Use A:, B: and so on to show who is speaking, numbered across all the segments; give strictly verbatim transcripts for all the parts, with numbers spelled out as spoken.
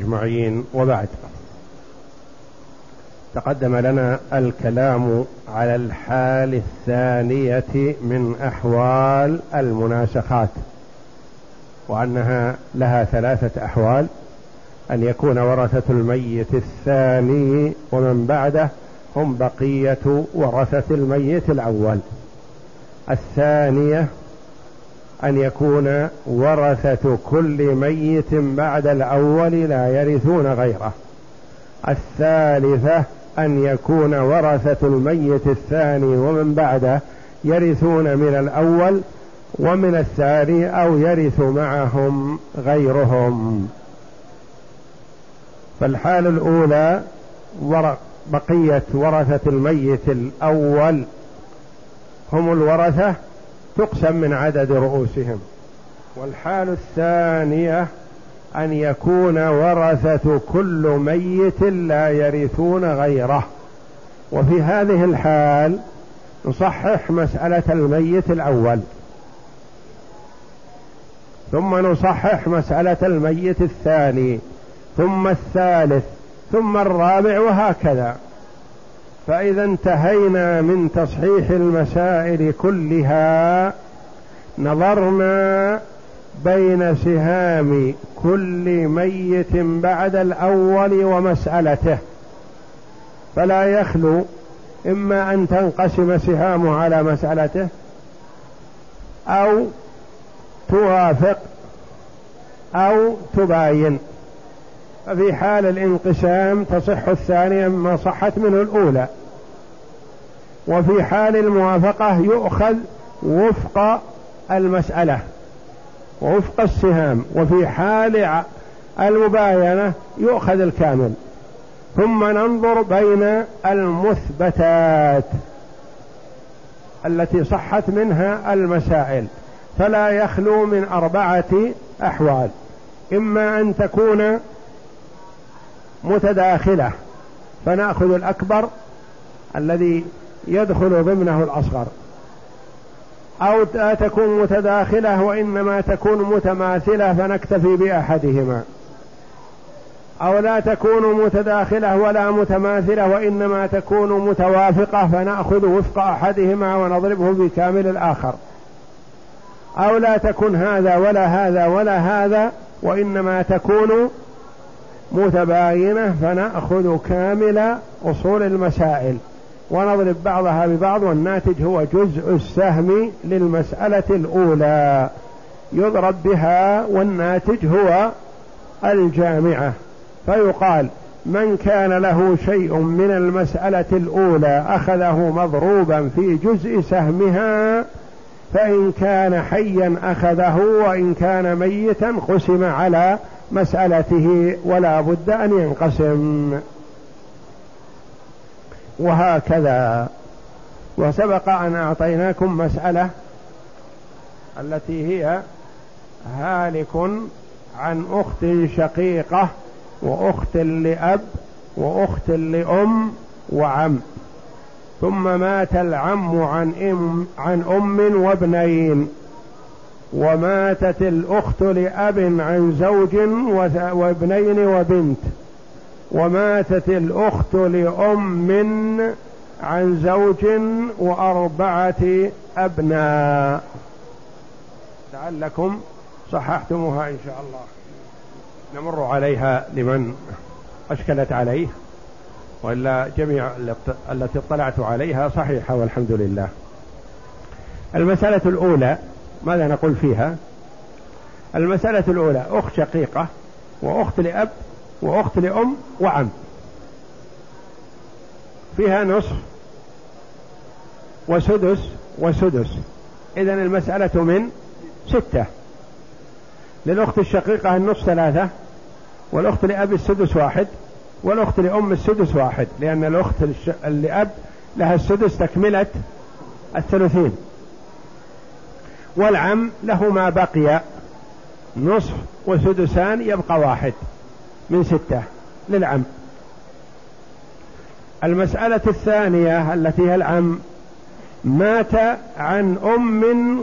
A: أجمعين، وبعد. تقدم لنا الكلام على الحال الثانية من أحوال المناسخات، وأنها لها ثلاثة أحوال: أن يكون ورثة الميت الثاني ومن بعده هم بقية ورثة الميت الأول. الثانية أن يكون ورثة كل ميت بعد الأول لا يرثون غيره. الثالثة أن يكون ورثة الميت الثاني ومن بعده يرثون من الأول ومن الثاني، أو يرث معهم غيرهم. فالحالة الأولى بقية ورثة الميت الأول هم الورثة، تقسم من عدد رؤوسهم. والحالة الثانية أن يكون ورثة كل ميت لا يرثون غيره. وفي هذه الحال نصحح مسألة الميت الأول، ثم نصحح مسألة الميت الثاني، ثم الثالث، ثم الرابع، وهكذا. فإذا انتهينا من تصحيح المسائل كلها نظرنا بين سهام كل ميت بعد الأول ومسألته، فلا يخلو إما أن تنقسم سهامه على مسألته أو توافق أو تباين. ففي حال الانقسام تصح الثانية ما صحت منه الأولى، وفي حال الموافقة يؤخذ وفق المسألة ووفق السهام، وفي حال المباينة يؤخذ الكامل. ثم ننظر بين المثبتات التي صحت منها المسائل، فلا يخلو من أربعة أحوال: إما أن تكون متداخلة فنأخذ الأكبر الذي يدخل ضمنه الأصغر، أو لا تكون متداخلة وإنما تكون متماثلة فنكتفي بأحدهما، أو لا تكون متداخلة ولا متماثلة وإنما تكون متوافقة فنأخذ وفق أحدهما ونضربه بكامل الآخر، أو لا تكون هذا ولا هذا ولا هذا وإنما تكون متباينة فنأخذ كامل أصول المسائل ونضرب بعضها ببعض، والناتج هو جزء السهم للمسألة الأولى يضرب بها، والناتج هو الجامعة. فيقال: من كان له شيء من المسألة الأولى أخذه مضروبا في جزء سهمها، فإن كان حيا أخذه، وإن كان ميتا قسم على مسألته ولا بد أن ينقسم، وهكذا. وسبق أن أعطيناكم مسألة التي هي هالك عن أخت شقيقة وأخت لأب وأخت لأم وعم، ثم مات العم عن أم, عن أم وابنين، وماتت الأخت لأب عن زوج وابنين وبنت، وماتت الأخت لأم عن زوج وأربعة أبناء. لعلكم صححتموها إن شاء الله. نمر عليها لمن أشكلت عليه، وإلا جميع التي اطلعت عليها صحيحة والحمد لله. المسألة الأولى ماذا نقول فيها؟ المسألة الأولى أخت شقيقة وأخت لأب وأخت لأم وعم، فيها نصف وسدس وسدس، إذن المسألة من ستة. للأخت الشقيقة النصف ثلاثة، والأخت لأب السدس واحد، والأخت لأم السدس واحد، لأن الأخت لأب لها السدس تكملة الثلثين، والعم له ما بقي نصف وسدسان يبقى واحد من ستة للعم. المسألة الثانية التي هي العم، مات عن أم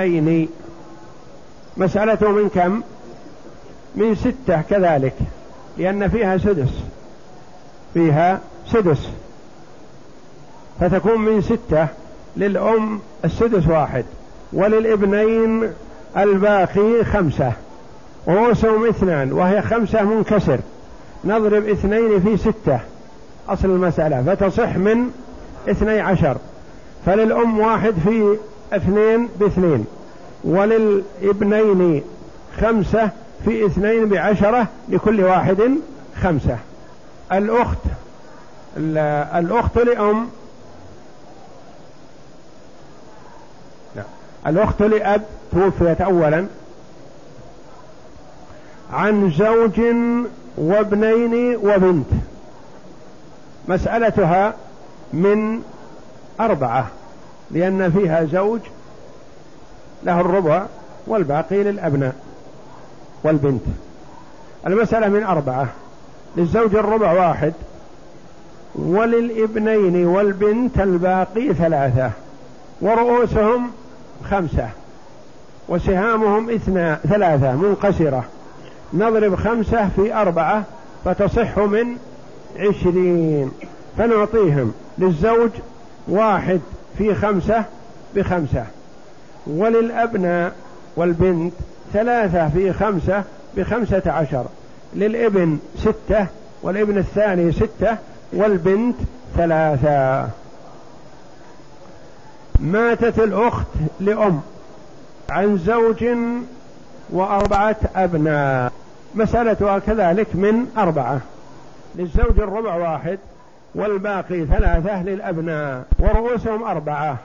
A: وابنين، مسألته من كم؟ من ستة كذلك، لأن فيها سدس، فيها سدس، فتكون من ستة. للأم السدس واحد، وللابنين الباقي خمسة، ورؤوسهم اثنان وهي خمسة منكسر، نضرب اثنين في ستة أصل المسألة فتصح من اثني عشر. فللأم واحد في اثنين باثنين، وللابنين خمسة في اثنين بعشرة، لكل واحد خمسة. الأخت الأخت لأم لا الأخت لأب توفيت أولا عن زوج وابنين وبنت، مسألتها من أربعة، لأن فيها زوج له الربع والباقي للأبناء والبنت. المسألة من أربعة، للزوج الربع واحد، وللابنين والبنت الباقي ثلاثة، ورؤوسهم خمسة، وسهامهم اثنى ثلاثة منقسرة، نضرب خمسة في أربعة فتصح من عشرين، فنعطيهم للزوج واحد في خمسة بخمسة، وللأبناء والبنت ثلاثة في خمسة بخمسة عشر، للابن ستة والابن الثاني ستة والبنت ثلاثة. ماتت الأخت لأم عن زوج وأربعة أبناء، مسألتها كذلك من أربعة، للزوج الربع واحد والباقي ثلاثة للأبناء، ورؤوسهم أربعة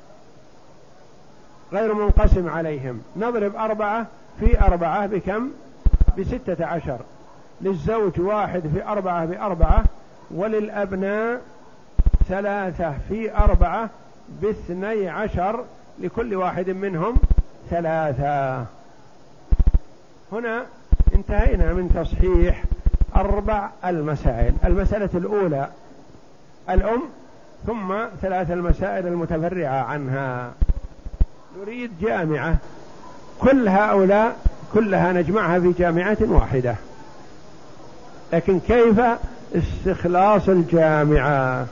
A: غير منقسم عليهم، نضرب أربعة في أربعة بكم؟ بستة عشر، للزوج واحد في أربعة بأربعة، وللأبناء ثلاثة في أربعة باثني عشر، لكل واحد منهم ثلاثة. هنا انتهينا من تصحيح أربع المسائل. المسألة الأولى الأم، ثم ثلاث المسائل المتفرعة عنها. نريد جامعة، كل هؤلاء كلها نجمعها في جامعة واحدة، لكن كيف استخلاص الجامعة؟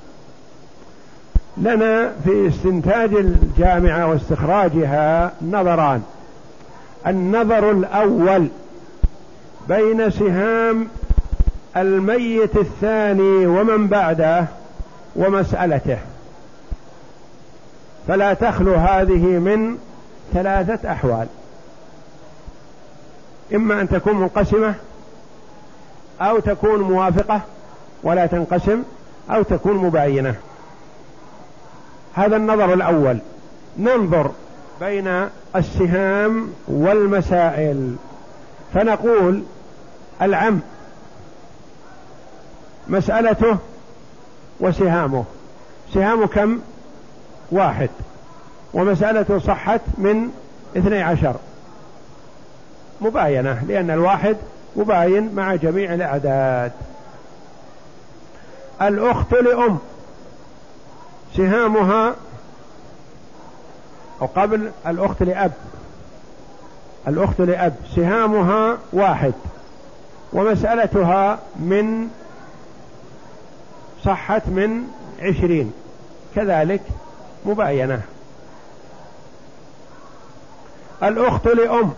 A: لنا في استنتاج الجامعة واستخراجها نظران. النظر الأول بين سهام الميت الثاني ومن بعده ومسألته، فلا تخلو هذه من ثلاثة أحوال: إما أن تكون منقسمة، أو تكون موافقة ولا تنقسم، أو تكون مباينة. هذا النظر الأول. ننظر بين السهام والمسائل، فنقول العم مسألته وسهامه، سهامه كم؟ واحد، ومسألته صحت من اثني عشر، مباينة، لأن الواحد مباين مع جميع الأعداد. الأخت لأم سهامها، أو قبل الأخت لأب، الأخت لأب سهامها واحد، ومسألتها من صحت من عشرين، كذلك مباينة. الأخت لأم،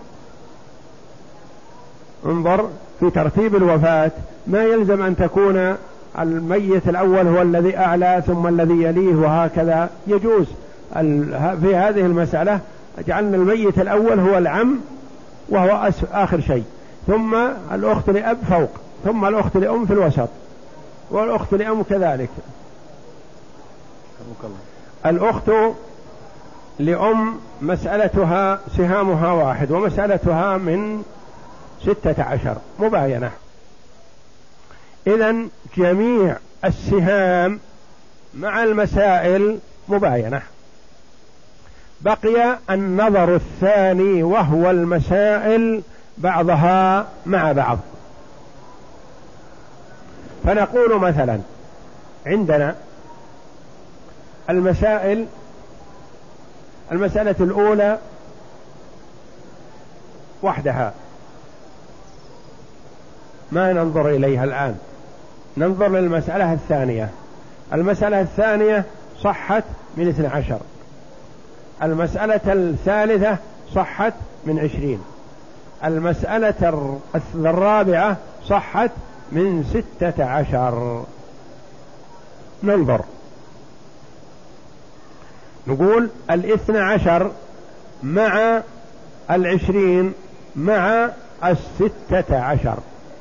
A: انظر في ترتيب الوفاة، ما يلزم أن تكون الميت الأول هو الذي أعلى ثم الذي يليه وهكذا، يجوز في هذه المسألة جعلنا الميت الأول هو العم وهو آخر شيء، ثم الأخت لأب فوق، ثم الأخت لأم في الوسط، والأخت لأم كذلك. الأخت لأم مسألتها سهامها واحد، ومسألتها من ستة عشر، مباينة. إذن جميع السهام مع المسائل مباينة. بقي النظر الثاني وهو المسائل بعضها مع بعض. فنقول مثلا عندنا المسائل، المسألة الأولى وحدها ما ننظر إليها الآن، ننظر للمسألة الثانية. المسألة الثانية صحت من اثنى عشر، المسألة الثالثة صحت من عشرين، المسألة الرابعة صحت من ستة عشر. ننظر، نقول الاثنى عشر مع العشرين مع الستة عشر،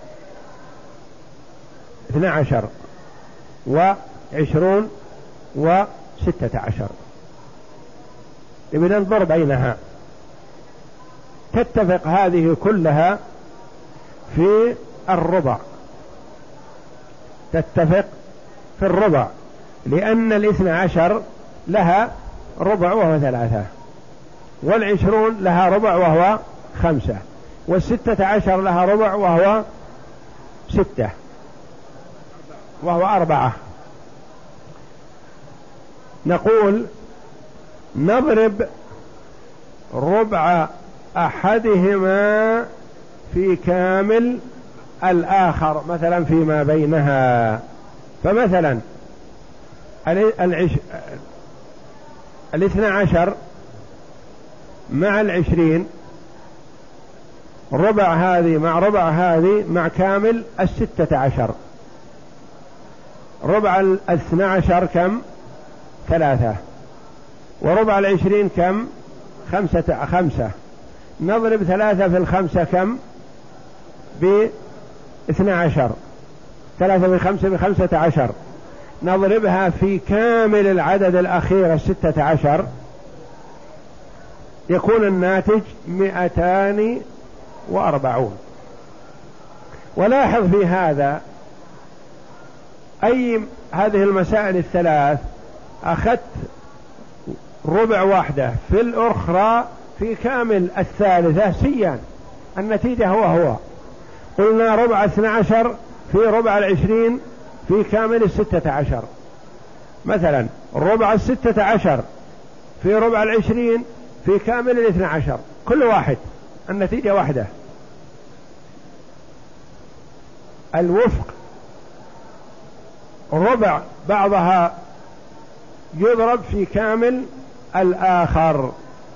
A: اثنى عشر وعشرون وستة عشر، نبي ننظر بينها. تتفق هذه كلها في الربع، تتفق في الربع، لأن الاثنى عشر لها ربع وهو ثلاثة، والعشرون لها ربع وهو خمسة، والستة عشر لها ربع وهو ستة وهو أربعة. نقول نضرب ربع أحدهما في كامل الآخر، مثلا فيما بينها. فمثلا العش... الاثنى عشر مع العشرين، ربع هذه مع ربع هذه مع كامل الستة عشر، ربع الاثنى عشر كم؟ ثلاثة، وربع العشرين كم؟ خمسة خمسة. نضرب ثلاثة في الخمسة كم؟ باثنى عشر، ثلاثة في خمسة بخمسة عشر، نضربها في كامل العدد الأخير الستة عشر، يكون الناتج مئتان وأربعون. ولاحظ في هذا أي هذه المسائل الثلاث أخذت ربع واحدة في الأخرى في كامل الثالثة سيان، النتيجة هو هو. قلنا ربع اثنى عشر في ربع العشرين في كامل الستة عشر، مثلا ربع الستة عشر في ربع العشرين في كامل الاثنى عشر، كل واحد النتيجة واحدة. الوفق ربع بعضها يضرب في كامل الآخر،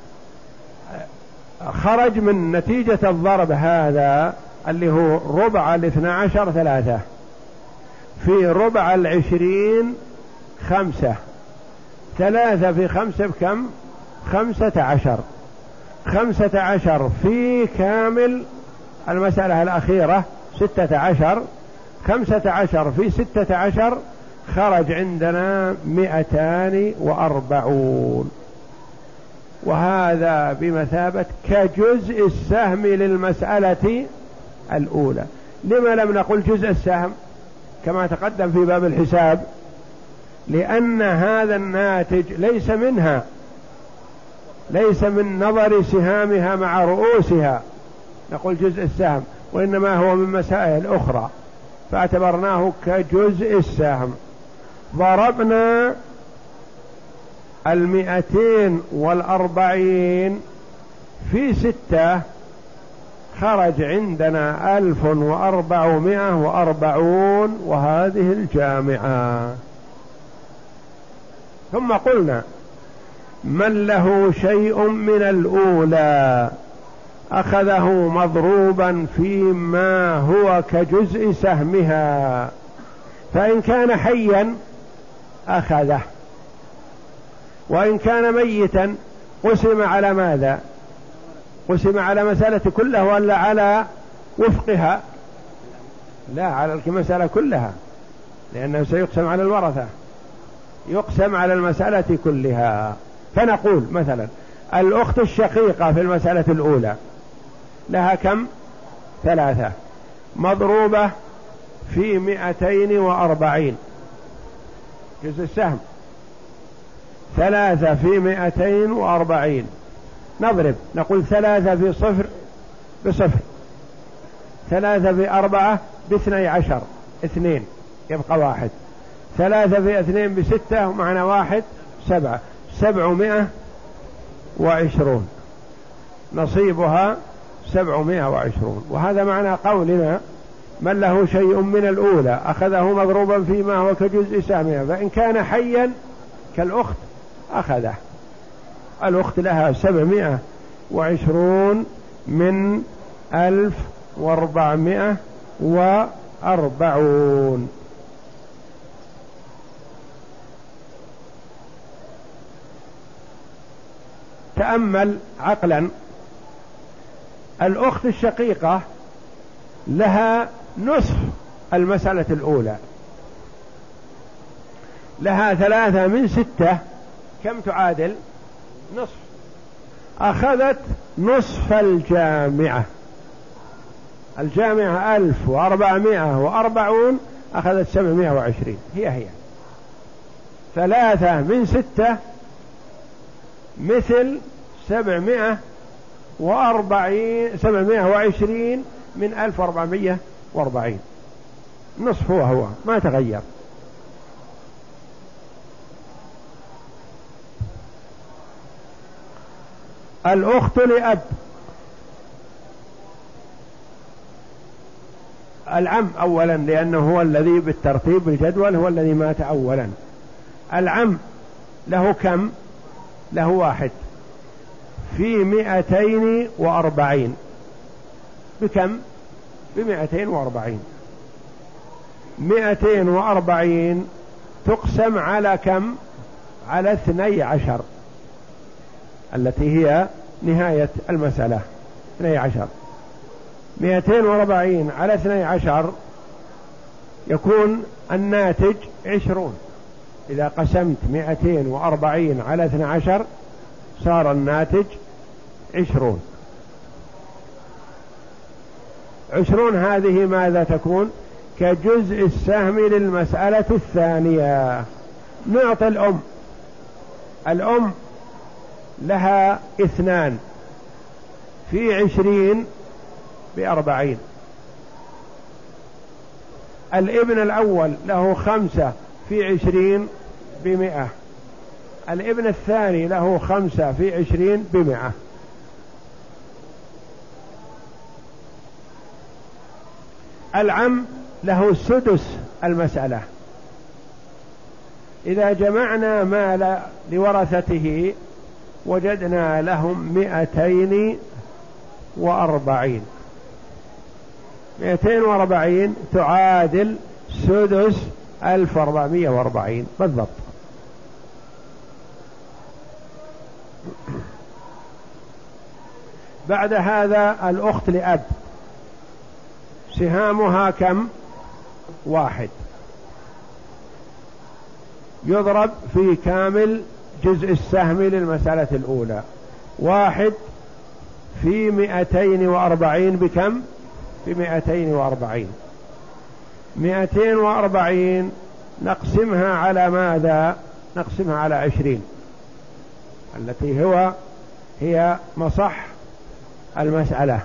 A: خرج من نتيجة الضرب هذا اللي هو ربع الاثنى عشر ثلاثة، في ربع العشرين خمسة، ثلاثة في خمسة بكم؟ خمسة عشر، خمسة عشر في كامل المسألة الأخيرة ستة عشر، خمسة عشر في ستة عشر، خرج عندنا مئتان وأربعون. وهذا بمثابة كجزء السهم للمسألة الأولى. لما لم نقل جزء السهم كما تقدم في باب الحساب؟ لأن هذا الناتج ليس منها، ليس من نظر سهامها مع رؤوسها نقول جزء السهم، وإنما هو من مسائل أخرى، فاعتبرناه كجزء السهم. ضربنا المئتين والأربعين في ستة، خرج عندنا ألف وأربعمائة وأربعون، وهذه الجامعة. ثم قلنا من له شيء من الأولى أخذه مضروبا فيما هو كجزء سهمها، فإن كان حيا أخذه، وإن كان ميتا قسم على ماذا؟ قسم على مسألة كلها ولا على وفقها؟ لا، على المسألة كلها، لأنه سيقسم على الورثة، يقسم على المسألة كلها. فنقول مثلا الأخت الشقيقة في المسألة الأولى لها كم؟ ثلاثة، مضروبة في مئتين وأربعين، جزء السهم، ثلاثة في مئتين وأربعين، نضرب نقول ثلاثة في صفر بصفر، ثلاثة في أربعة باثني عشر، اثنين يبقى واحد، ثلاثة في اثنين بستة ومعنا واحد سبعة، سبعمائة وعشرون، نصيبها سبعمائة وعشرون. وهذا معنى قولنا من له شيء من الأولى أخذه مضروبا فيما هو كجزء سهمها، فإن كان حيا كالأخت أخذه. الأخت لها سبعمائة وعشرون من ألف وأربعمائة وأربعون. تأمل عقلا، الأخت الشقيقة لها نصف المسألة الأولى، لها ثلاثة من ستة، كم تعادل؟ نصف. أخذت نصف الجامعة، الجامعة ألف وأربعمائة وأربعون، أخذت سبعمائة وعشرين، هي هي. ثلاثة من ستة مثل سبعمائة وأربعين، سبعمائة وعشرين من ألف وأربعمائة وأربعين، نصف هو هو ما تغير. الأخت لأب، العم أولا لأنه هو الذي بالترتيب بالجدول هو الذي مات أولا. العم له كم؟ له واحد في مئتين وأربعين، بكم؟ بمئتين وأربعين. مئتين وأربعين تقسم على كم؟ على اثني عشر التي هي نهاية المسألة، اثني عشر. مئتين وأربعين على اثني عشر يكون الناتج عشرون. إذا قسمت مئتين وأربعين على اثني عشر صار الناتج عشرون. عشرون هذه ماذا تكون؟ كجزء السهم للمسألة الثانية. نعطي الأم، الأم لها اثنان في عشرين بأربعين. الابن الأول له خمسة في عشرين بمئة. الابن الثاني له خمسة في عشرين بمئة. العم له سدس المسألة. إذا جمعنا مال لورثته وجدنا لهم مئتين وأربعين. مئتين وأربعين تعادل سدس ألف وأربعمائة وأربعين بالضبط. بعد هذا الأخت لأب سهامها كم؟ واحد، يضرب في كامل جزء السهم للمسألة الأولى. واحد في مئتين وأربعين بكم؟ بمئتين وأربعين. مئتين وأربعين نقسمها على ماذا؟ نقسمها على عشرين التي هو هي مصح المسألة.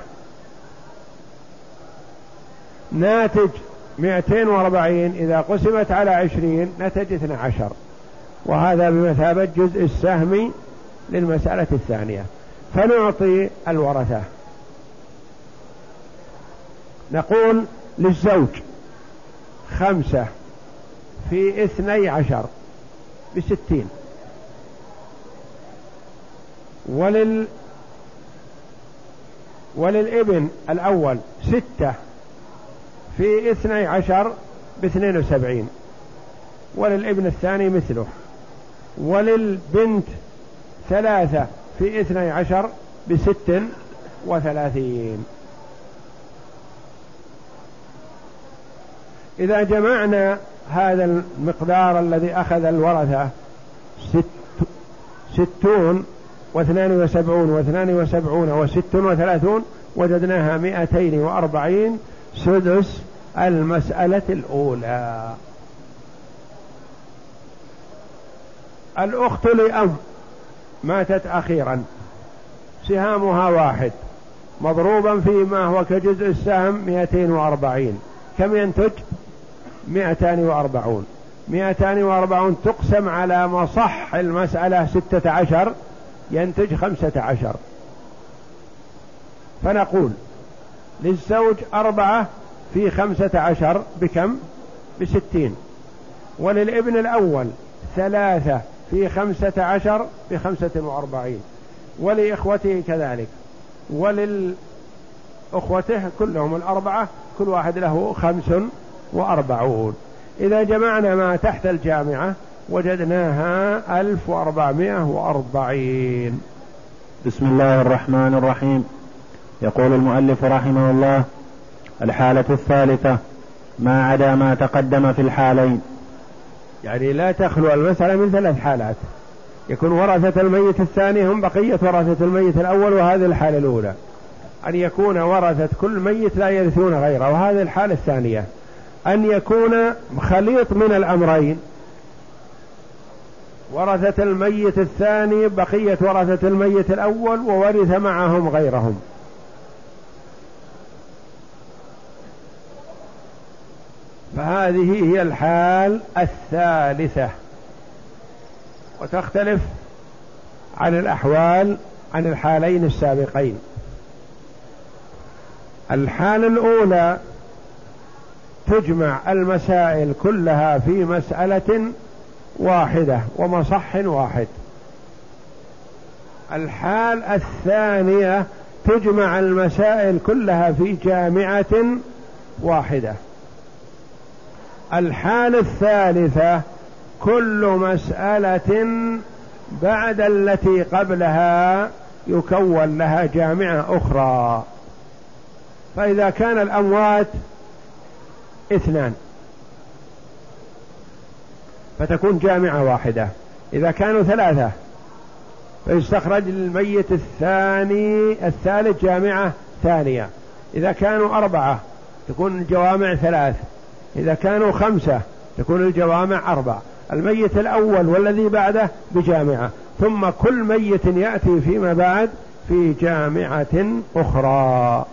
A: ناتج مئتين وأربعين إذا قسمت على عشرين نتج اثني عشر، وهذا بمثابة جزء السهم للمسألة الثانية. فنعطي الورثة، نقول للزوج خمسة في اثني عشر بستين، ولل وللابن الأول ستة في اثني عشر باثنين وسبعين، وللابن الثاني مثله. وللبنت ثلاثة في اثني عشر بست وثلاثين. إذا جمعنا هذا المقدار الذي أخذ الورثة ست ستون واثنان وسبعون واثنان وسبعون وست وثلاثون وجدناها مئتين وأربعين سدس المسألة الأولى. الأخت لأم ماتت أخيرا، سهامها واحد مضروبا فيما هو كجزء السهم مئتين وأربعين، كم ينتج؟ مئتان وأربعون. مئتان وأربعون تقسم على مصح المسألة ستة عشر ينتج خمسة عشر. فنقول للزوج أربعة في خمسة عشر بكم؟ بستين. وللابن الأول ثلاثة في خمسة عشر بخمسة وأربعين، ولإخوته كذلك، وللأخوته كلهم الأربعة كل واحد له خمس وأربعون. إذا جمعنا ما تحت الجامعة وجدناها ألف وأربعمائة وأربعين.
B: بسم الله الرحمن الرحيم. يقول المؤلف رحمه الله: الحالة الثالثة ما عدا ما تقدم في الحالين.
A: يعني لا تخلو المسألة من ثلاث حالات، يكون ورثة الميت الثاني هم بقية ورثة الميت الأول، وهذه الحالة الأولى. أن يكون ورثة كل ميت لا يرثون غيره، وهذه الحالة الثانية. أن يكون خليط من الأمرين، ورثة الميت الثاني بقية ورثة الميت الأول وورث معهم غيرهم. فهذه هي الحال الثالثة، وتختلف عن الأحوال عن الحالين السابقين. الحالة الأولى تجمع المسائل كلها في مسألة واحدة ومصح واحد. الحال الثانية تجمع المسائل كلها في جامعة واحدة. الحالة الثالثة كل مسألة بعد التي قبلها يكون لها جامعة أخرى. فإذا كان الأموات اثنان فتكون جامعة واحدة. إذا كانوا ثلاثة فيستخرج الميت الثاني الثالث جامعة ثانية. إذا كانوا أربعة تكون الجوامع ثلاث. إذا كانوا خمسة تكون الجوامع أربع. الميت الأول والذي بعده بجامعة، ثم كل ميت يأتي فيما بعد في جامعة أخرى.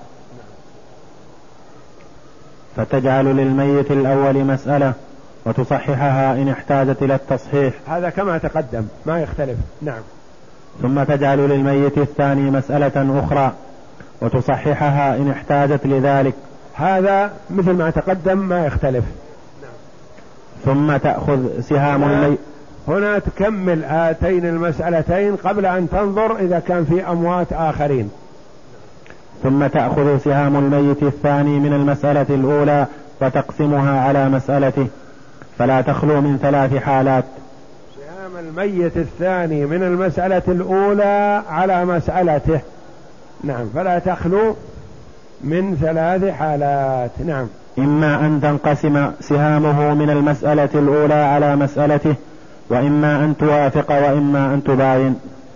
B: فتجعل للميت الأول مسألة وتصححها إن احتاجت إلى التصحيح.
A: هذا كما تقدم ما يختلف. نعم.
B: ثم تجعل للميت الثاني مسألة أخرى وتصححها إن احتاجت لذلك.
A: هذا مثل ما تقدم ما يختلف. نعم.
B: ثم تأخذ سهام الميت.
A: هنا تكمل هاتين المسألتين قبل أن تنظر إذا كان في أموات آخرين.
B: ثم تأخذ سهام الميت الثاني من المسألة الأولى وتقسمها على مسألته، فلا تخلو من ثلاث حالات.
A: سهام الميت الثاني من المسألة الأولى على مسألته. نعم. فلا تخلو من ثلاث حالات. نعم.
B: إما أن تنقسم سهامه من المسألة الأولى على مسألته، وإما أن توافق وإما أن تباين.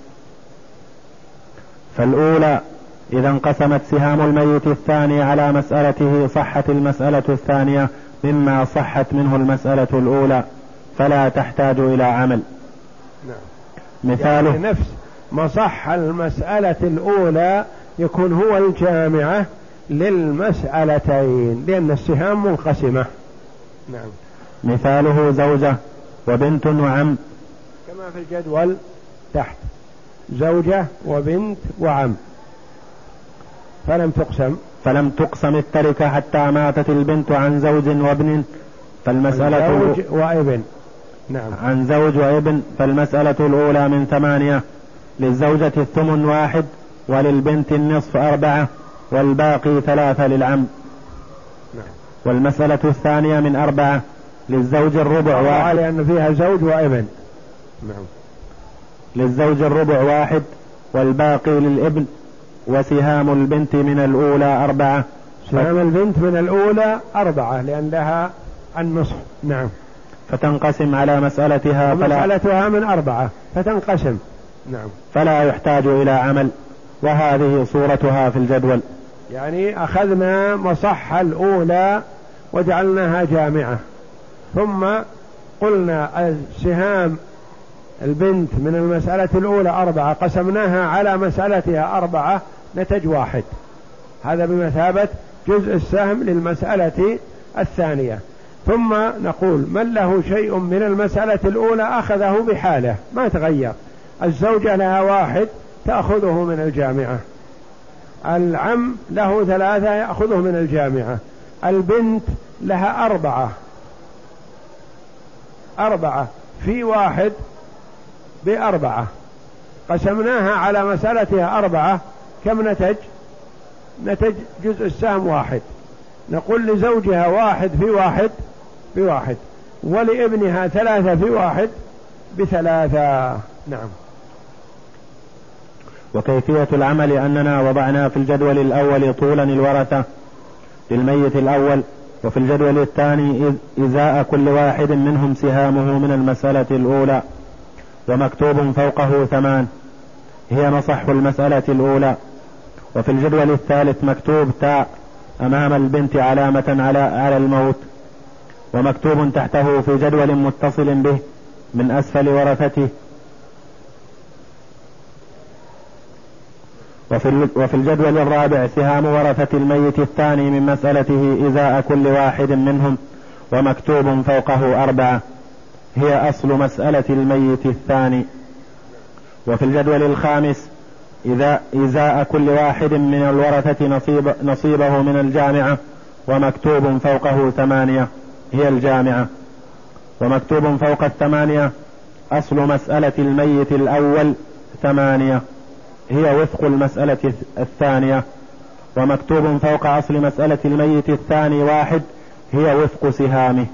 B: فالأولى إذا انقسمت سهام الميت الثاني على مسألته صحت المسألة الثانية مما صحت منه المسألة الأولى، فلا تحتاج إلى عمل.
A: نعم.
B: مثاله
A: يعني نفس ما صح المسألة الأولى يكون هو الجامعة للمسألتين لأن السهام منقسمة. نعم.
B: مثاله زوجة وبنت وعم،
A: كما في الجدول تحت: زوجة وبنت وعم. فلم تقسم
B: فلم تقسم التركة حتى ماتت البنت عن زوج وابن، فالمسألة
A: زوج وابن. نعم.
B: عن زوج وابن فالمسألة الأولى من ثمانية، للزوجة الثمن واحد، وللبنت النصف أربعة، والباقي ثلاثة للعم.
A: نعم.
B: والمسألة الثانية من أربعة، للزوج الربع واحد،
A: لأن فيها زوج وابن. نعم.
B: للزوج الربع واحد، والباقي للابن. وسهام البنت من الأولى أربعة.
A: سهام البنت من الأولى أربعة لأن لها النصف. نعم.
B: فتنقسم على مسألتها،
A: مسألتها من أربعة فتنقسم. نعم.
B: فلا يحتاج إلى عمل. وهذه صورتها في الجدول.
A: يعني أخذنا مصح الأولى وجعلناها جامعة، ثم قلنا سهام البنت من المسألة الأولى أربعة، قسمناها على مسألتها أربعة، نتج واحد. هذا بمثابة جزء السهم للمسألة الثانية. ثم نقول من له شيء من المسألة الأولى أخذه بحاله ما تغير. الزوجة لها واحد تأخذه من الجامعة، العم له ثلاثة يأخذه من الجامعة، البنت لها أربعة أربعة في واحد بأربعة، قسمناها على مسألتها أربعة، كم نتج؟ نتج جزء السهم واحد. نقول لزوجها واحد في واحد بواحد، ولابنها ثلاثة في واحد بثلاثة. نعم.
B: وكيفية العمل أننا وضعنا في الجدول الأول طولا الورثة للميت الأول، وفي الجدول الثاني إزاء كل واحد منهم سهامه من المسألة الأولى، ومكتوب فوقه ثمان، هي نصح المسألة الأولى. وفي الجدول الثالث مكتوب تاء أمام البنت علامة على على الموت، ومكتوب تحته في جدول متصل به من أسفل ورثته. وفي وفي الجدول الرابع سهام ورثة الميت الثاني من مسألته إزاء كل واحد منهم، ومكتوب فوقه أربعة، هي أصل مسألة الميت الثاني. وفي الجدول الخامس إذا إزاء كل واحد من الورثة نصيب نصيبه من الجامعة، ومكتوب فوقه ثمانية، هي الجامعة. ومكتوب فوق الثمانية أصل مسألة الميت الأول ثمانية، هي وفق المسألة الثانية. ومكتوب فوق أصل مسألة الميت الثاني واحد، هي وفق سهامه.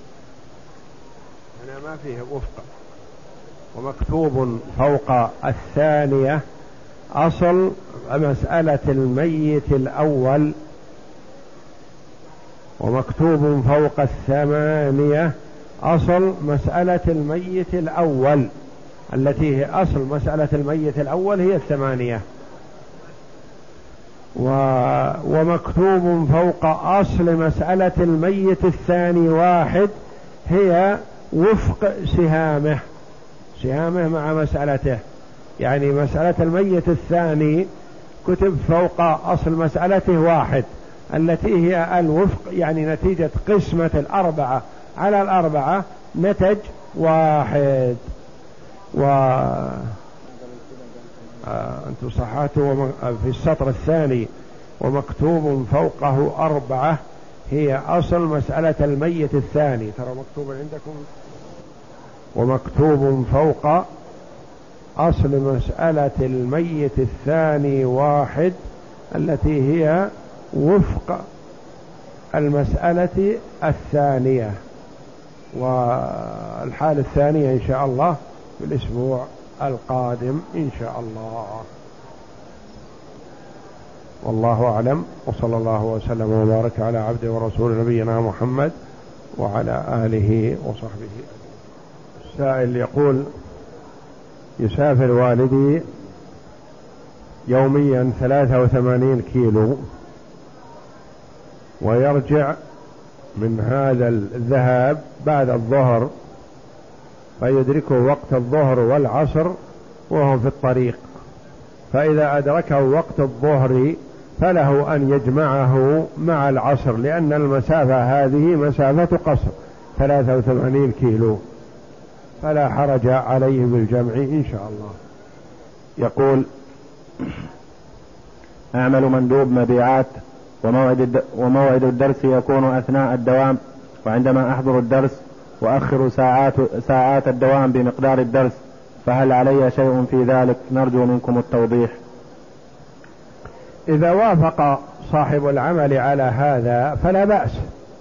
A: هنا ما فيه وفق. ومكتوب فوق الثانية أصل مسألة الميت الأول، ومكتوب فوق الثمانية أصل مسألة الميت الأول، التي هي أصل مسألة الميت الأول هي الثمانية. و... ومكتوب فوق أصل مسألة الميت الثاني واحد، هي وفق سهامه، سهامه مع مسألته. يعني مسألة الميت الثاني كتب فوق أصل مسألته واحد، التي هي الوفق، يعني نتيجة قسمة الأربعة على الأربعة نتج واحد. و آه أنتم صححتوا في السطر الثاني ومكتوب فوقه أربعة، هي أصل مسألة الميت الثاني، ترى مكتوب عندكم. ومكتوب فوق أصل مسألة الميت الثاني واحد، التي هي وفق المسألة الثانية. والحالة الثانية إن شاء الله في الأسبوع القادم إن شاء الله. والله أعلم، وصلى الله وسلم وبارك على عبده ورسول نبينا محمد وعلى آله وصحبه. السائل يقول: يسافر والدي يوميا ثلاثة وثمانين كيلو، ويرجع من هذا الذهاب بعد الظهر، فيدركه وقت الظهر والعصر وهو في الطريق، فإذا أدركه وقت الظهر فله أن يجمعه مع العصر، لأن المسافة هذه مسافة قصر ثلاثة وثمانين كيلو، فلا حرج عليه بالجمع إن شاء الله.
B: يقول: أعمل مندوب مبيعات، وموعد وموعد الدرس يكون أثناء الدوام، وعندما أحضر الدرس وأخر ساعات ساعات الدوام بمقدار الدرس، فهل علي شيء في ذلك؟ نرجو منكم التوضيح.
A: إذا وافق صاحب العمل على هذا فلا بأس،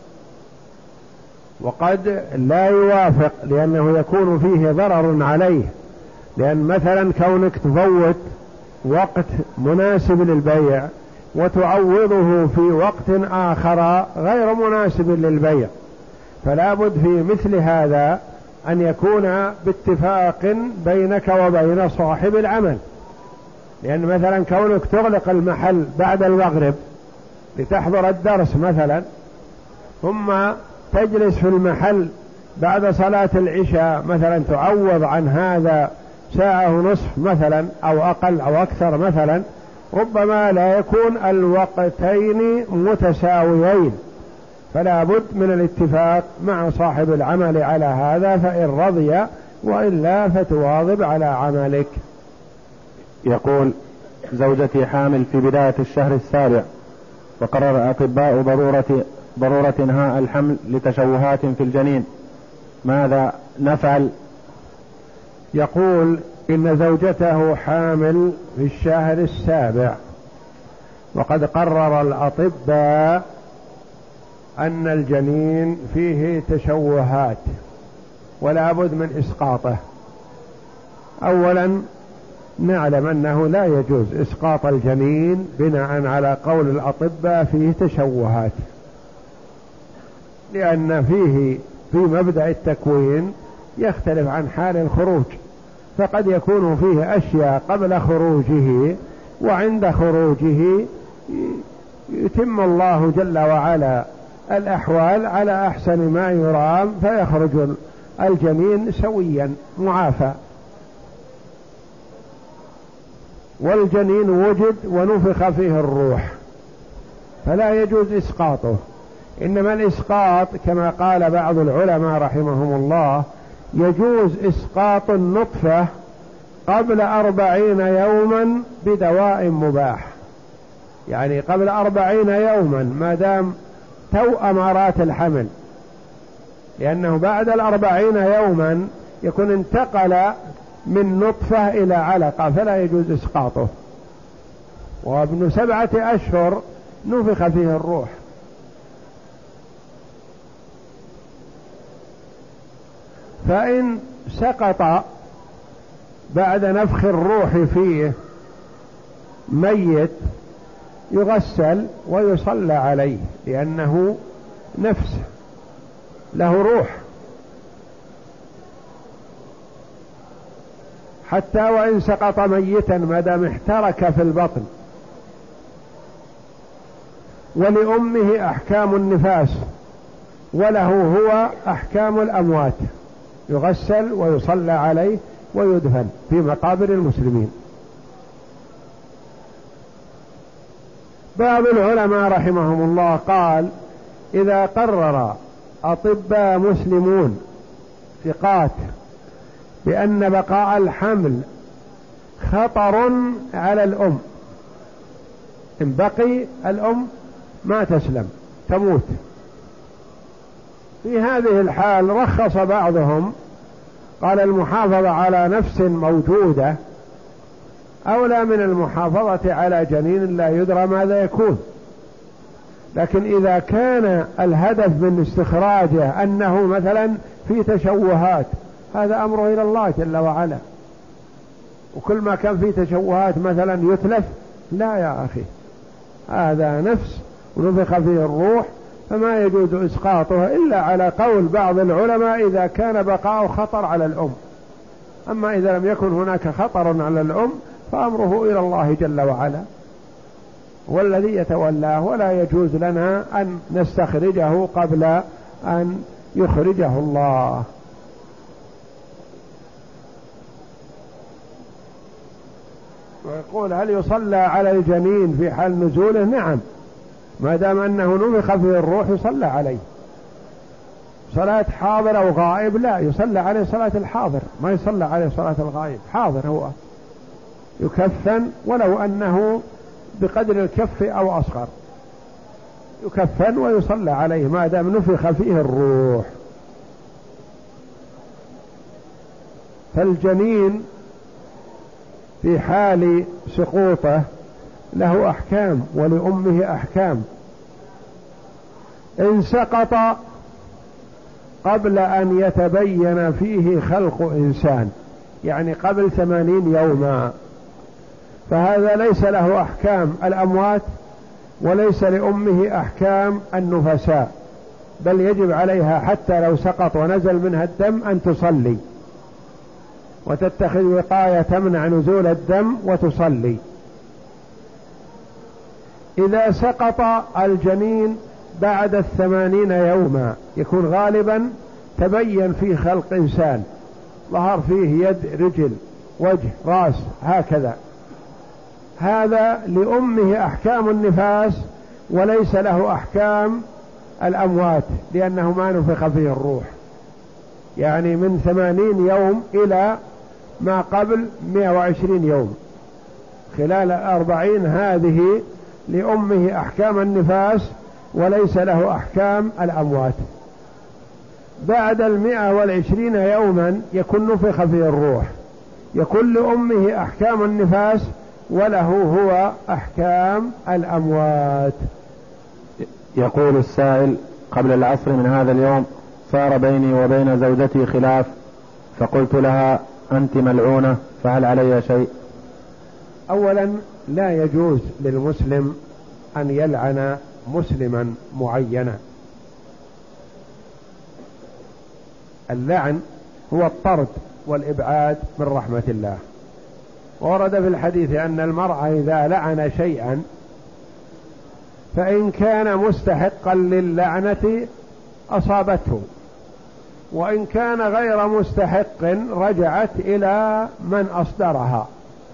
A: وقد لا يوافق لأنه يكون فيه ضرر عليه، لأن مثلا كونك تفوت وقت مناسب للبيع وتعوضه في وقت آخر غير مناسب للبيع، فلا بد في مثل هذا أن يكون باتفاق بينك وبين صاحب العمل. لأن مثلا كونك تغلق المحل بعد المغرب لتحضر الدرس مثلا، ثم تجلس في المحل بعد صلاة العشاء مثلا، تعوض عن هذا ساعة ونصف مثلا أو أقل أو أكثر مثلا، ربما لا يكون الوقتين متساويين، فلا بد من الاتفاق مع صاحب العمل على هذا، فإن رضي، وإلا فتواظب على عملك.
B: يقول: زوجتي حامل في بداية الشهر السابع، وقرر الأطباء ضرورة ضرورة إنهاء الحمل لتشوهات في الجنين، ماذا نفعل؟
A: يقول إن زوجته حامل في الشهر السابع، وقد قرر الأطباء أن الجنين فيه تشوهات ولا بد من إسقاطه. أولا نعلم أنه لا يجوز إسقاط الجنين بناء على قول الأطباء فيه تشوهات، لأن فيه في مبدأ التكوين يختلف عن حال الخروج، فقد يكون فيه أشياء قبل خروجه، وعند خروجه يتم الله جل وعلا الأحوال على أحسن ما يرام، فيخرج الجنين سويا معافى. والجنين وجد ونفخ فيه الروح، فلا يجوز إسقاطه، إنما الإسقاط كما قال بعض العلماء رحمهم الله يجوز إسقاط النطفة قبل أربعين يوما بدواء مباح، يعني قبل أربعين يوما ما دام تو أمارات الحمل، لأنه بعد الأربعين يوما يكون انتقل من نطفة إلى علقة، فلا يجوز إسقاطه. وابن سبعة أشهر نفخ فيه الروح، فإن سقط بعد نفخ الروح فيه ميت يغسل ويصلى عليه، لأنه نفس له روح، حتى وإن سقط ميتا ما دام احترك في البطن. ولأمه أحكام النفاس وله هو أحكام الأموات، يغسل ويصلى عليه ويدفن في مقابر المسلمين. بعض العلماء رحمهم الله قال إذا قرر أطباء مسلمون ثقات بأن بقاء الحمل خطر على الأم، إن بقي الأم ما تسلم تموت، في هذه الحال رخص بعضهم قال المحافظة على نفس موجودة أولى من المحافظة على جنين لا يدرى ماذا يكون. لكن إذا كان الهدف من استخراجه أنه مثلا في تشوهات، هذا أمره إلى الله جل وعلا، وكل ما كان فيه تشوهات مثلا يتلف، لا يا أخي، هذا نفس ونفخ فيه الروح، فما يجوز إسقاطه إلا على قول بعض العلماء إذا كان بقاء خطر على الأم. أما إذا لم يكن هناك خطر على الأم فأمره إلى الله جل وعلا والذي يتولاه، ولا يجوز لنا أن نستخرجه قبل أن يخرجه الله. ويقول هل يصلى على الجنين في حال نزوله؟ نعم، ما دام أنه نفخ فيه الروح يصلى عليه. صلاة حاضر أو غائب لا، يصلى عليه صلاة الحاضر، ما يصلى عليه صلاة الغائب، حاضر هو، يكفن ولو أنه بقدر الكف أو أصغر، يكفن ويصلى عليه ما دام نفخ فيه الروح. فالجنين في حال سقوطه له أحكام ولأمه أحكام. إن سقط قبل أن يتبين فيه خلق إنسان، يعني قبل ثمانين يوما، فهذا ليس له أحكام الأموات وليس لأمه أحكام النفساء، بل يجب عليها حتى لو سقط ونزل منها الدم أن تصلي وتتخذ وقاية تمنع نزول الدم وتصلي. إذا سقط الجنين بعد الثمانين يوما يكون غالبا تبين فيه خلق إنسان، ظهر فيه يد رجل وجه رأس هكذا، هذا لأمه أحكام النفاس وليس له أحكام الأموات، لأنه ما نفخ فيه الروح، يعني من ثمانين يوم إلى ما قبل مئة وعشرين يوم، خلال الأربعين هذه لأمه أحكام النفاس وليس له أحكام الأموات. بعد المئة والعشرين يوما يكون نفخ فيه الروح، يكون لأمه أحكام النفاس وله هو أحكام الأموات.
B: يقول السائل: قبل العصر من هذا اليوم صار بيني وبين زوجتي خلاف، فقلت لها: أنت ملعونة، فهل علي شيء؟
A: أولا لا يجوز للمسلم أن يلعن مسلما معينا. اللعن هو الطرد والإبعاد من رحمة الله، ورد في الحديث أن المرء إذا لعن شيئا فإن كان مستحقا للعنة أصابته، وإن كان غير مستحق رجعت إلى من أصدرها،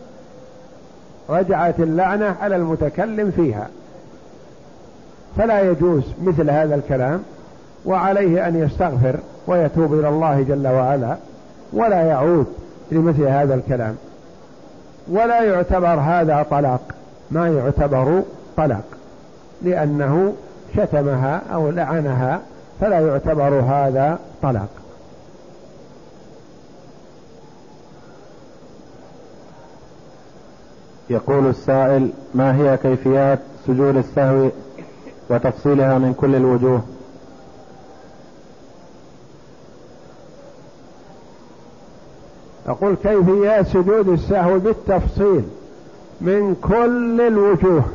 A: رجعت اللعنة على المتكلم فيها، فلا يجوز مثل هذا الكلام، وعليه أن يستغفر ويتوب إلى الله جل وعلا ولا يعود لمثل هذا الكلام. ولا يعتبر هذا طلاق، ما يعتبر طلاق لأنه شتمها أو لعنها، فلا يعتبر هذا طلاق.
B: يقول السائل: ما هي كيفيات سجود السهو وتفصيلها من كل الوجوه؟
A: أقول كيفيات سجود السهو بالتفصيل من كل الوجوه،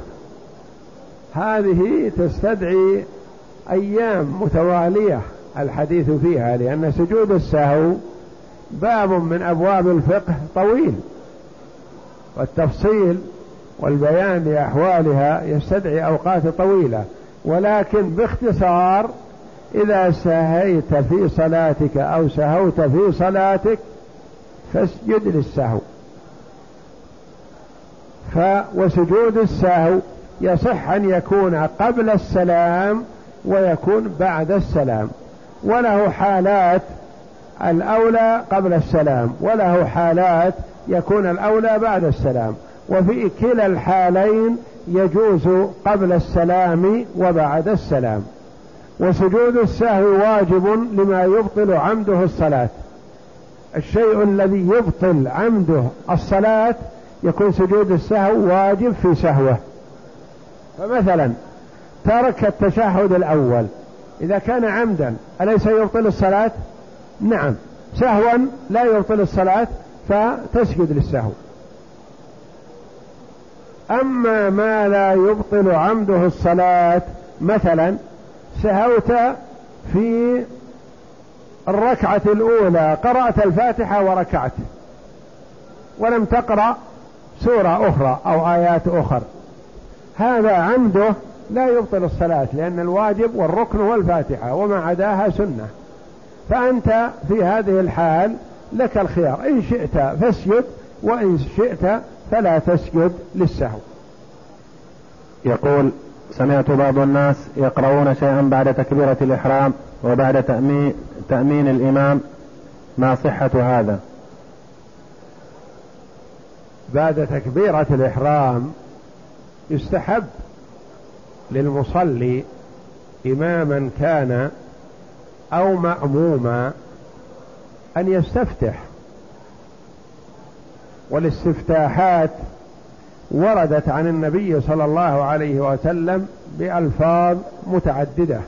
A: هذه تستدعي أيام متوالية الحديث فيها، لأن سجود السهو باب من أبواب الفقه طويل، والتفصيل والبيان لأحوالها يستدعي أوقات طويلة. ولكن باختصار: إذا سهيت في صلاتك أو سهوت في صلاتك فاسجد للسهو. ف وسجود السهو يصح أن يكون قبل السلام ويكون بعد السلام، وله حالات الأولى قبل السلام، وله حالات يكون الأولى بعد السلام، وفي كلا الحالين يجوز قبل السلام وبعد السلام. وسجود السهو واجب لما يبطل عمده الصلاة، الشيء الذي يبطل عمده الصلاة يكون سجود السهو واجب في سهوه. فمثلا ترك التشهد الأول إذا كان عمدا أليس يبطل الصلاة؟ نعم، سهوا لا يبطل الصلاة فتسجد للسهو. أما ما لا يبطل عمده الصلاة، مثلا سهوت في الركعة الأولى، قرأت الفاتحة وركعت ولم تقرأ سورة أخرى أو آيات أخرى، هذا عمده لا يبطل الصلاة، لأن الواجب والركن هو الفاتحة وما عداها سنة. فأنت في هذه الحال لك الخيار، إن شئت فاسجد، وإن شئت فلا تسجد للسهو.
B: يقول: سمعت بعض الناس يقرؤون شيئا بعد تكبيرة الإحرام وبعد تأمين, تأمين الإمام، ما صحة هذا؟
A: بعد تكبيرة الإحرام يستحب للمصلي إماما كان أو مأموما أن يستفتح، والاستفتاحات وردت عن النبي صلى الله عليه وسلم بألفاظ متعددة،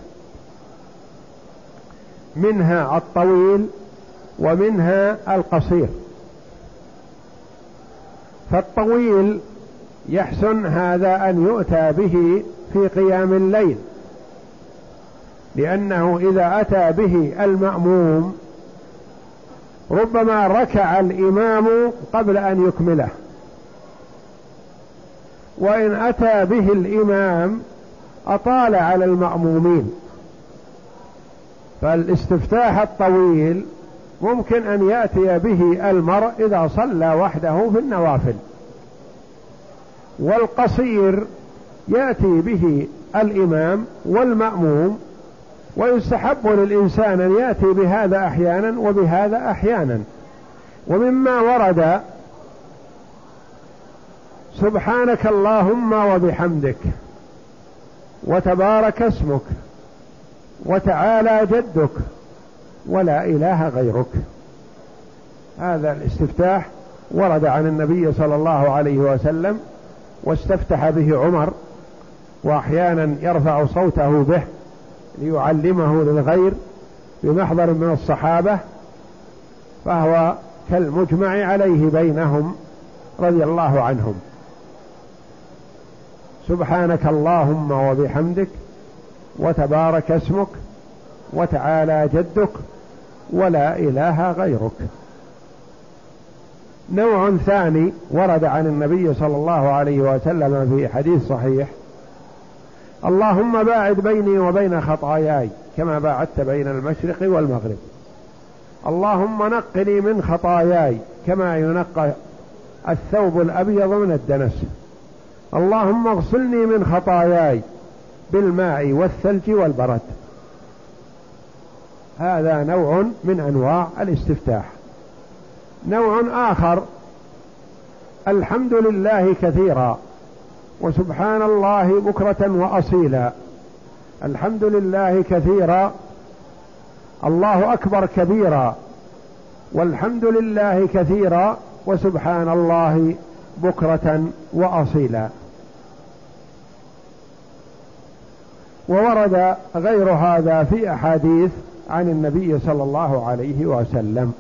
A: منها الطويل ومنها القصير. فالطويل يحسن هذا أن يؤتى به في قيام الليل، لأنه إذا أتى به المأموم ربما ركع الإمام قبل أن يكمله، وإن أتى به الإمام أطال على المأمومين. فالاستفتاح الطويل ممكن أن يأتي به المرء إذا صلى وحده في النوافل، والقصير يأتي به الإمام والمأموم، ويستحب للإنسان أن يأتي بهذا أحيانا وبهذا أحيانا. ومما ورد: سبحانك اللهم وبحمدك، وتبارك اسمك وتعالى جدك ولا إله غيرك. هذا الاستفتاح ورد عن النبي صلى الله عليه وسلم، واستفتح به عمر، وأحيانا يرفع صوته به ليعلمه للغير بمحضر من الصحابة، فهو كالمجمع عليه بينهم رضي الله عنهم. سبحانك اللهم وبحمدك وتبارك اسمك وتعالى جدك ولا إله غيرك. نوع ثاني ورد عن النبي صلى الله عليه وسلم في حديث صحيح: اللهم باعد بيني وبين خطاياي كما باعدت بين المشرق والمغرب. اللهم نقني من خطاياي كما ينقى الثوب الأبيض من الدنس. اللهم اغسلني من خطاياي بالماء والثلج والبرد. هذا نوع من أنواع الاستفتاح. نوع آخر: الحمد لله كثيرا وسبحان الله بكرة وأصيلا. الحمد لله كثيرا، الله أكبر كبيرا، والحمد لله كثيرا وسبحان الله بكرة وأصيلا. وورد غير هذا في أحاديث عن النبي صلى الله عليه وسلم.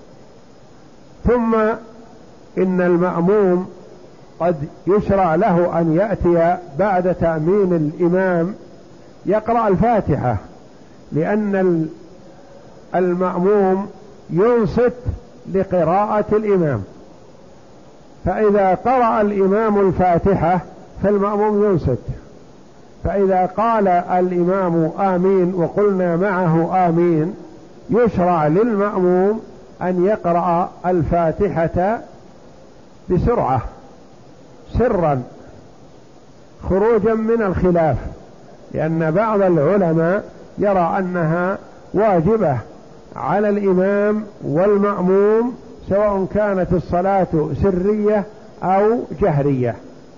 A: ثم إن المأموم قد يشرع له أن يأتي بعد تأمين الإمام يقرأ الفاتحة، لأن المأموم ينصت لقراءة الإمام، فإذا قرأ الإمام الفاتحة فالمأموم ينصت، فإذا قال الإمام آمين وقلنا معه آمين يشرع للمأموم أن يقرأ الفاتحة بسرعة سرا خروجا من الخلاف، لأن بعض العلماء يرى أنها واجبة على الإمام والمأموم سواء كانت الصلاة سرية أو جهرية،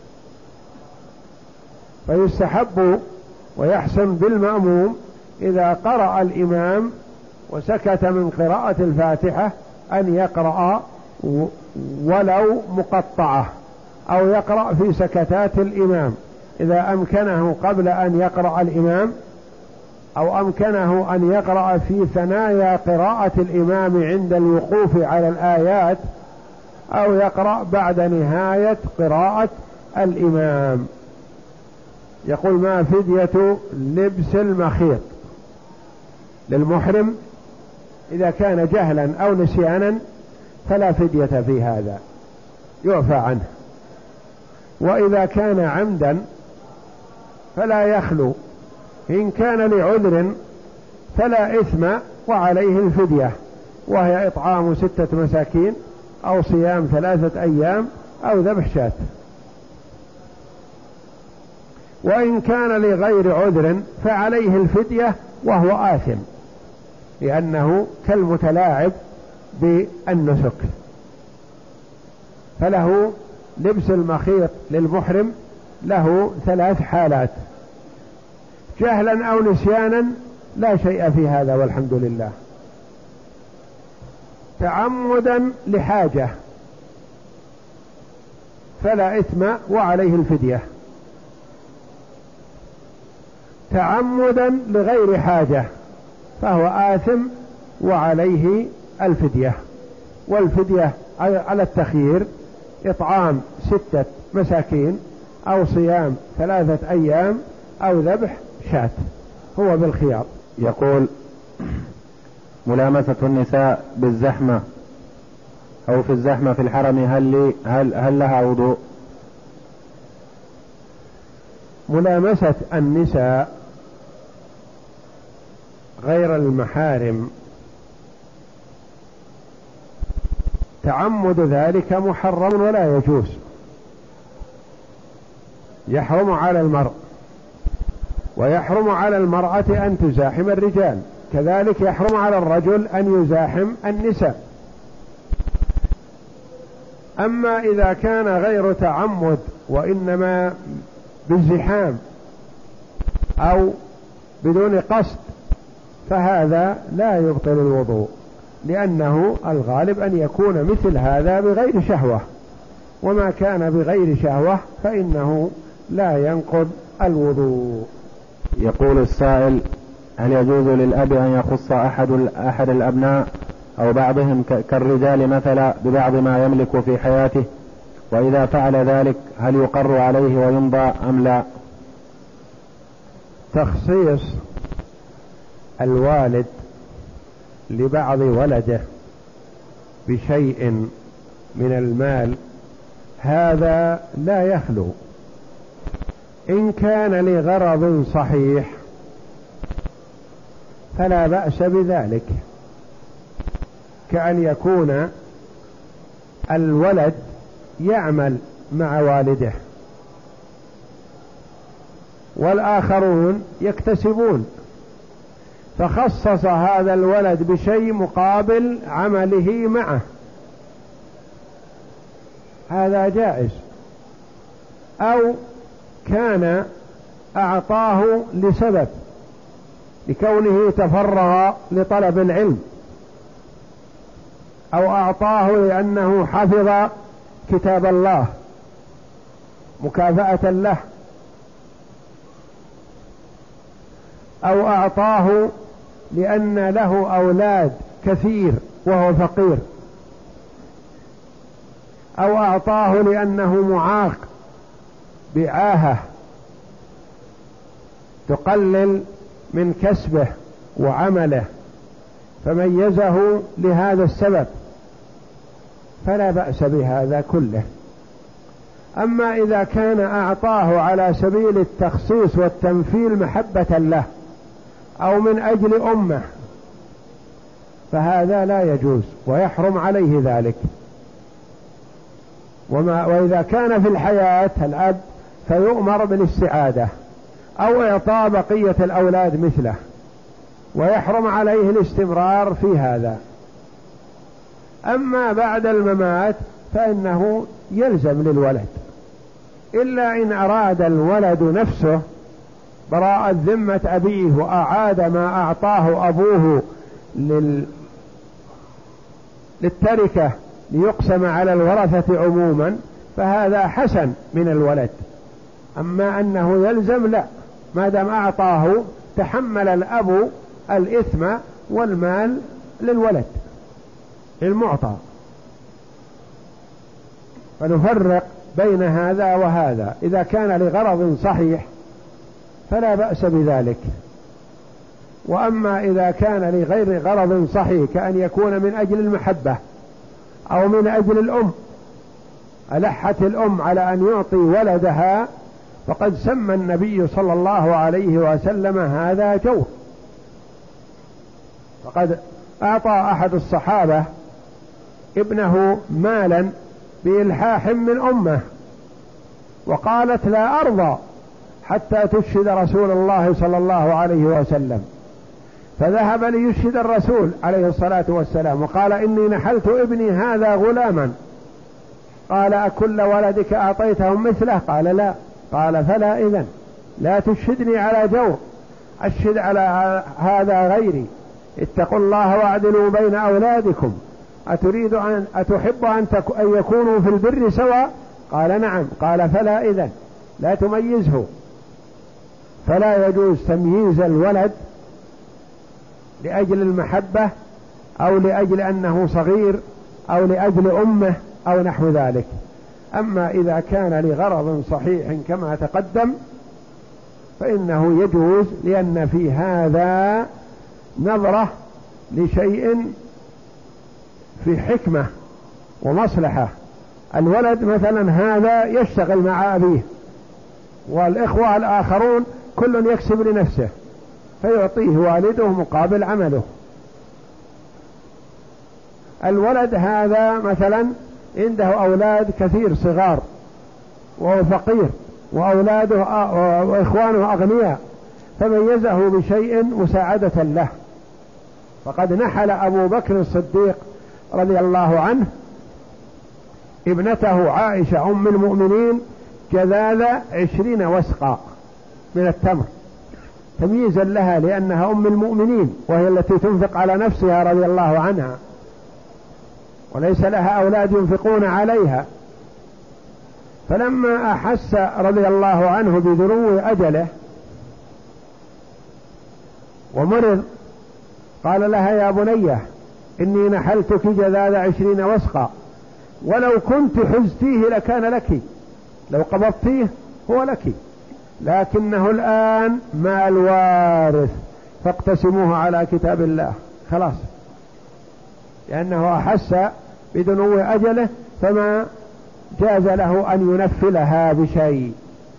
A: فيستحب ويحسن بالمأموم إذا قرأ الإمام وسكت من قراءة الفاتحة أن يقرأ ولو مقطعة أو يقرأ في سكتات الإمام إذا أمكنه قبل أن يقرأ الإمام، أو أمكنه أن يقرأ في ثنايا قراءة الإمام عند الوقوف على الآيات، أو يقرأ بعد نهاية قراءة الإمام. يقول: ما فدية لبس المخيط للمحرم؟ إذا كان جهلا أو نسيانا فلا فدية في هذا، يعفى عنه. وإذا كان عمدا فلا يخلو، إن كان لعذر فلا إثم وعليه الفدية، وهي إطعام ستة مساكين أو صيام ثلاثة أيام أو ذبح شاة. وإن كان لغير عذر فعليه الفدية وهو آثم، لأنه كالمتلاعب بالنسك. فله لبس المخيط للمحرم له ثلاث حالات: جهلا أو نسيانا لا شيء في هذا والحمد لله، تعمدا لحاجة فلا إثم وعليه الفدية، تعمدا لغير حاجة فهو آثم وعليه الفدية. والفدية على التخيير: إطعام ستة مساكين أو صيام ثلاثة أيام أو ذبح شاة، هو بالخيار.
B: يقول: ملامسة النساء بالزحمة أو في الزحمة في الحرم هل, لي هل, هل لها وضوء؟
A: ملامسة النساء غير المحارم تعمد ذلك محرم ولا يجوز، يحرم على المرء، ويحرم على المرأة أن تزاحم الرجال، كذلك يحرم على الرجل أن يزاحم النساء. أما إذا كان غير تعمد وإنما بالزحام أو بدون قصد فهذا لا يبطل الوضوء، لأنه الغالب أن يكون مثل هذا بغير شهوة، وما كان بغير شهوة فإنه لا ينقض الوضوء.
B: يقول السائل: هل يجوز للأب أن يخص أحد, أحد الأبناء أو بعضهم كالرجال مثلا ببعض ما يملك في حياته؟ وإذا فعل ذلك هل يقر عليه ويمضى أم لا؟
A: تخصيص الوالد لبعض ولده بشيء من المال هذا لا يخلو، إن كان لغرض صحيح فلا بأس بذلك، كأن يكون الولد يعمل مع والده والآخرون يكتسبون، فخصص هذا الولد بشيء مقابل عمله معه، هذا جائز. أو كان أعطاه لسبب، لكونه تفرغ لطلب العلم، أو أعطاه لأنه حفظ كتاب الله مكافأة له، أو أعطاه لأن له أولاد كثير وهو فقير، أو أعطاه لأنه معاق بعاهة تقلل من كسبه وعمله فميزه لهذا السبب، فلا بأس بهذا كله. أما إذا كان أعطاه على سبيل التخصيص والتمثيل محبة له أو من أجل أمه فهذا لا يجوز ويحرم عليه ذلك. وما وإذا كان في الحياة الأب فيؤمر بالاستعادة أو إعطاء بقية الأولاد مثله، ويحرم عليه الاستمرار في هذا. أما بعد الممات فإنه يلزم للولد، إلا إن أراد الولد نفسه براءة ذمة أبيه وأعاد ما أعطاه أبوه لل... للتركة ليقسم على الورثة عموما، فهذا حسن من الولد. أما أنه يلزم لا، ما دام أعطاه تحمل الأب الإثم والمال للولد المعطى. فنفرق بين هذا وهذا، إذا كان لغرض صحيح فلا بأس بذلك، وأما إذا كان لغير غرض صحيح كأن يكون من أجل المحبة أو من أجل الأم، ألحت الأم على أن يعطي ولدها، فقد سمى النبي صلى الله عليه وسلم هذا جور. فقد أعطى أحد الصحابة ابنه مالا بإلحاح من أمه، وقالت لا أرضى حتى تشهد رسول الله صلى الله عليه وسلم، فذهب ليشهد الرسول عليه الصلاة والسلام وقال إني نحلت ابني هذا غلاما. قال أكل ولدك أعطيتهم مثله؟ قال لا. قال فلا إذن لا تشهدني على جور، أشهد على هذا غيري. اتقوا الله واعدلوا بين أولادكم، أتريد أن أتحب أن, تك... أن يكونوا في البر سواء؟ قال نعم. قال فلا إذن لا تميزه. فلا يجوز تمييز الولد لأجل المحبة أو لأجل أنه صغير أو لأجل أمه أو نحو ذلك. أما إذا كان لغرض صحيح كما تقدم فإنه يجوز، لأن في هذا نظرة لشيء في حكمة ومصلحة. الولد مثلا هذا يشتغل مع أبيه، والإخوة الآخرون كل يكسب لنفسه، فيعطيه والده مقابل عمله. الولد هذا مثلا عنده أولاد كثير صغار وهو فقير، وأولاده وإخوانه أغنياء، فميزه بشيء مساعدة له. فقد نحل أبو بكر الصديق رضي الله عنه ابنته عائشة أم المؤمنين جذاذ عشرين وسقا من التمر، تمييزا لها لأنها أم المؤمنين، وهي التي تنفق على نفسها رضي الله عنها، وليس لها أولاد ينفقون عليها. فلما أحس رضي الله عنه بدنو أجله ومرض قال لها: يا بنية إني نحلتك جذاذ عشرين وسقا، ولو كنت حزتيه لكان لك، لو قبضتيه هو لك، لكنه الآن مال وارث فاقتسموه على كتاب الله. خلاص، لأنه أحس بدنو أجله فما جاز له أن ينفلها بشيء،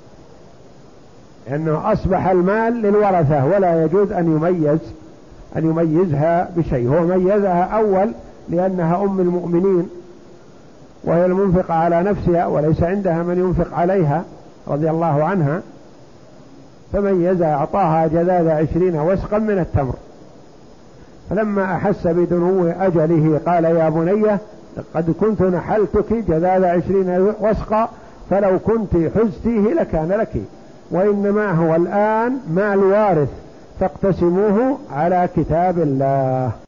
A: لأنه أصبح المال للورثة ولا يجوز أن يميز أن يميزها بشيء. هو ميزها أول لأنها أم المؤمنين وهي المنفقة على نفسها وليس عندها من ينفق عليها رضي الله عنها، فميزها أعطاها جذاذ عشرين وسقا من التمر. فلما أحس بدنو أجله قال: يا بنية قد كنت نحلتك جذاذ عشرين وسقا، فلو كنت حزتيه لكان لك، وإنما هو الآن مال وارث فاقتسموه على كتاب الله.